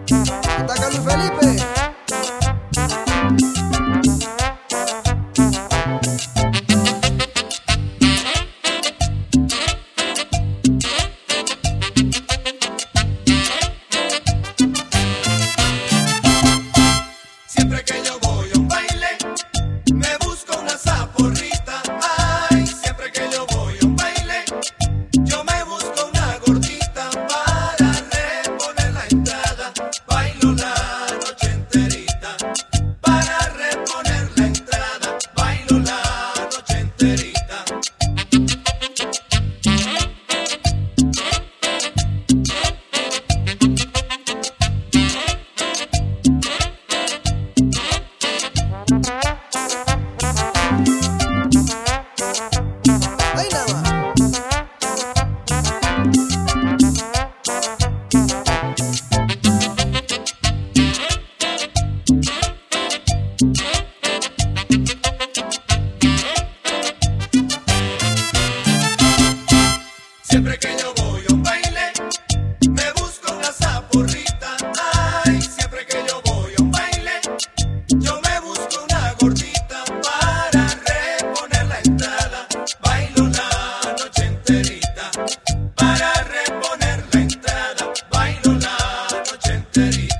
Está Carlos Felipe. Siempre que yo voy a un baile, me busco una zaporrita. Ay, siempre que yo voy a un baile, yo me busco una gordita para reponer la entrada. Bailo la noche enterita, para reponer la entrada. Bailo la noche enterita. Ahí nada más. Siempre que yo voy a un baile, me busco una zaporrita. Ay, siempre que yo voy a un baile, yo me busco una gordita para reponer la entrada. Bailo la noche enterita, para reponer la entrada. Bailo la noche enterita.